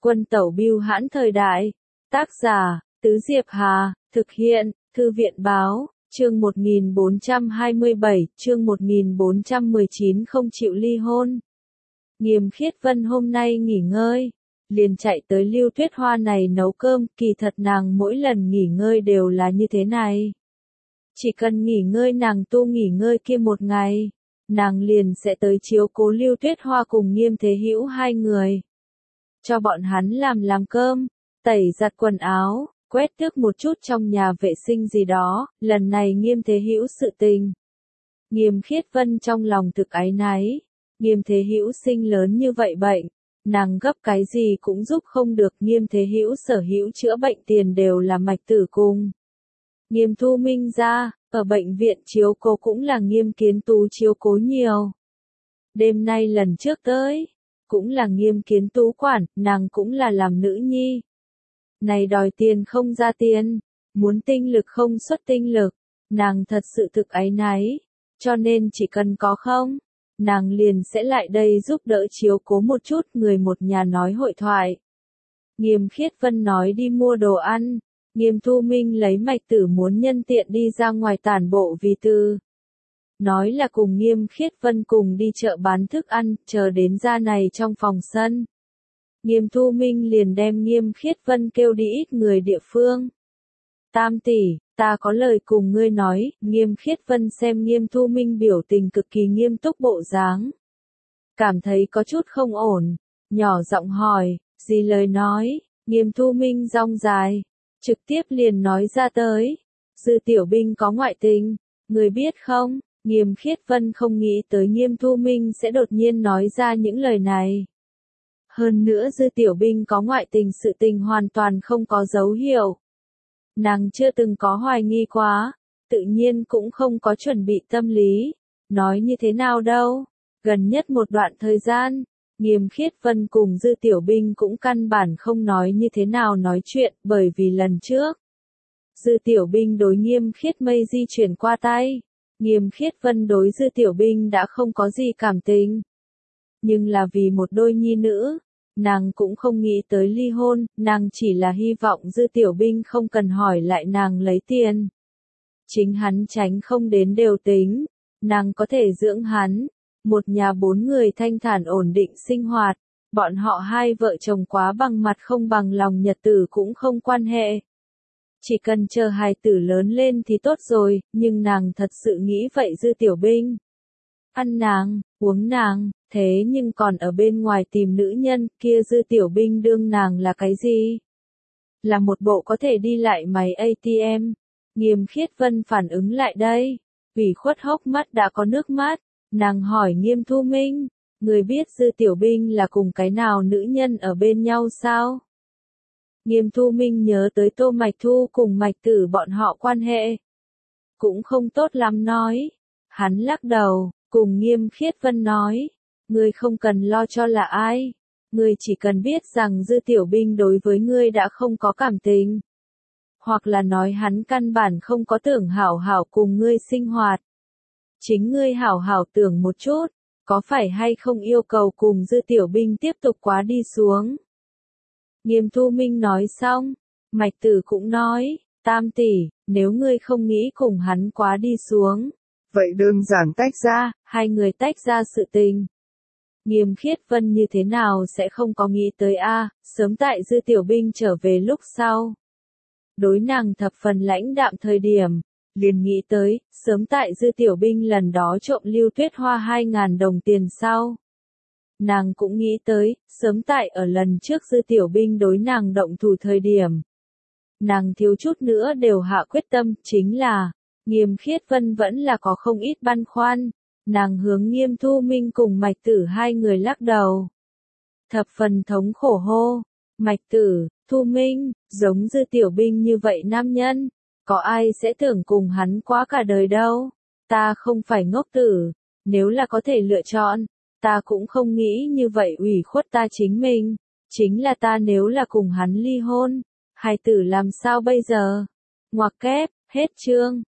Quân tẩu bưu hãn thời đại. Tác giả, Tứ Diệp Hà, thực hiện, Thư viện báo, chương 1427, chương 1419 không chịu ly hôn. Nghiêm Khiết Vân hôm nay nghỉ ngơi, liền chạy tới Lưu Tuyết Hoa này nấu cơm, kỳ thật nàng mỗi lần nghỉ ngơi đều là như thế này. Chỉ cần nghỉ ngơi nàng tu nghỉ ngơi kia một ngày, nàng liền sẽ tới chiếu cố Lưu Tuyết Hoa cùng Nghiêm Thế Hữu hai người. Cho bọn hắn làm cơm, tẩy giặt quần áo, quét tước một chút trong nhà vệ sinh gì đó, lần này Nghiêm Thế Hữu sự tình. Nghiêm Khiết Vân trong lòng thực áy náy, Nghiêm Thế Hữu sinh lớn như vậy bệnh, nàng gấp cái gì cũng giúp không được. Nghiêm Thế Hữu sở hữu chữa bệnh tiền đều là Mạch Tử cùng Nghiêm Thu Minh ra, ở bệnh viện chiếu cố cũng là Nghiêm Kiến Tú chiếu cố nhiều. Đêm nay lần trước tới, cũng là Nghiêm Kiến Tú quản, nàng cũng là làm nữ nhi. Này đòi tiền không ra tiền, muốn tinh lực không xuất tinh lực, nàng thật sự thực áy náy, cho nên chỉ cần có không, nàng liền sẽ lại đây giúp đỡ chiếu cố một chút. Người một nhà nói hội thoại. Nghiêm Khiết Vân nói đi mua đồ ăn, Nghiêm Thu Minh lấy Mạch Tử muốn nhân tiện đi ra ngoài tản bộ vì tư. Nói là cùng Nghiêm Khiết Vân cùng đi chợ bán thức ăn, chờ đến ra này trong phòng sân. Nghiêm Thu Minh liền đem Nghiêm Khiết Vân kêu đi ít người địa phương. Tam tỷ, ta có lời cùng ngươi nói. Nghiêm Khiết Vân xem Nghiêm Thu Minh biểu tình cực kỳ nghiêm túc bộ dáng, cảm thấy có chút không ổn, nhỏ giọng hỏi, gì lời nói. Nghiêm Thu Minh rong dài, trực tiếp liền nói ra tới, Dư Tiểu Binh có ngoại tình, người biết không? Nghiêm Khiết Vân không nghĩ tới Nghiêm Thu Minh sẽ đột nhiên nói ra những lời này. Hơn nữa Dư Tiểu Binh có ngoại tình sự tình hoàn toàn không có dấu hiệu. Nàng chưa từng có hoài nghi quá, tự nhiên cũng không có chuẩn bị tâm lý. Nói như thế nào đâu, gần nhất một đoạn thời gian, Nghiêm Khiết Vân cùng Dư Tiểu Binh cũng căn bản không nói như thế nào nói chuyện, bởi vì lần trước, Dư Tiểu Binh đối Nghiêm Khiết Mây di chuyển qua tay. Nghiêm Khiết Vân đối Dư Tiểu Binh đã không có gì cảm tình. Nhưng là vì một đôi nhi nữ, nàng cũng không nghĩ tới ly hôn, nàng chỉ là hy vọng Dư Tiểu Binh không cần hỏi lại nàng lấy tiền. Chính hắn tránh không đến đều tính, nàng có thể dưỡng hắn, một nhà 4 người thanh thản ổn định sinh hoạt, bọn họ hai vợ chồng quá bằng mặt không bằng lòng nhật tử cũng không quan hệ. Chỉ cần chờ hài tử lớn lên thì tốt rồi, nhưng nàng thật sự nghĩ vậy. Dư Tiểu Binh ăn nàng, uống nàng, thế nhưng còn ở bên ngoài tìm nữ nhân, kia Dư Tiểu Binh đương nàng là cái gì? Là một bộ có thể đi lại máy ATM. Nghiêm Khiết Vân phản ứng lại đây, ủy khuất hốc mắt đã có nước mắt, nàng hỏi Nghiêm Thu Minh, người biết Dư Tiểu Binh là cùng cái nào nữ nhân ở bên nhau sao? Nghiêm Thu Minh nhớ tới Tô Mạch Thu cùng Mạch Tử bọn họ quan hệ, cũng không tốt lắm nói. Hắn lắc đầu, cùng Nghiêm Khiết Vân nói, ngươi không cần lo cho là ai, ngươi chỉ cần biết rằng Dư Tiểu Binh đối với ngươi đã không có cảm tình, hoặc là nói hắn căn bản không có tưởng hảo hảo cùng ngươi sinh hoạt. Chính ngươi hảo hảo tưởng một chút, có phải hay không yêu cầu cùng Dư Tiểu Binh tiếp tục quá đi xuống. Nghiêm Thu Minh nói xong, Mạch Tử cũng nói, Tam tỷ, nếu ngươi không nghĩ cùng hắn quá đi xuống, vậy đơn giản tách ra. Hai người tách ra sự tình. Nghiêm Khiết Vân như thế nào sẽ không có nghĩ tới sớm tại Dư Tiểu Binh trở về lúc sau. Đối nàng thập phần lãnh đạm thời điểm, liền nghĩ tới, sớm tại Dư Tiểu Binh lần đó trộm Lưu Tuyết Hoa 2.000 đồng tiền sau. Nàng cũng nghĩ tới, sớm tại ở lần trước Dư Tiểu Binh đối nàng động thủ thời điểm. Nàng thiếu chút nữa đều hạ quyết tâm, chính là, Nghiêm Khiết Vân vẫn là có không ít băn khoăn. Nàng hướng Nghiêm Thu Minh cùng Mạch Tử hai người lắc đầu. Thập phần thống khổ hô, Mạch Tử, Thu Minh, giống Dư Tiểu Binh như vậy nam nhân, có ai sẽ tưởng cùng hắn quá cả đời đâu. Ta không phải ngốc tử, nếu là có thể lựa chọn, ta cũng không nghĩ như vậy ủy khuất ta chính mình. Chính là ta nếu là cùng hắn ly hôn, hài tử làm sao bây giờ? Ngoặc kép, hết chương.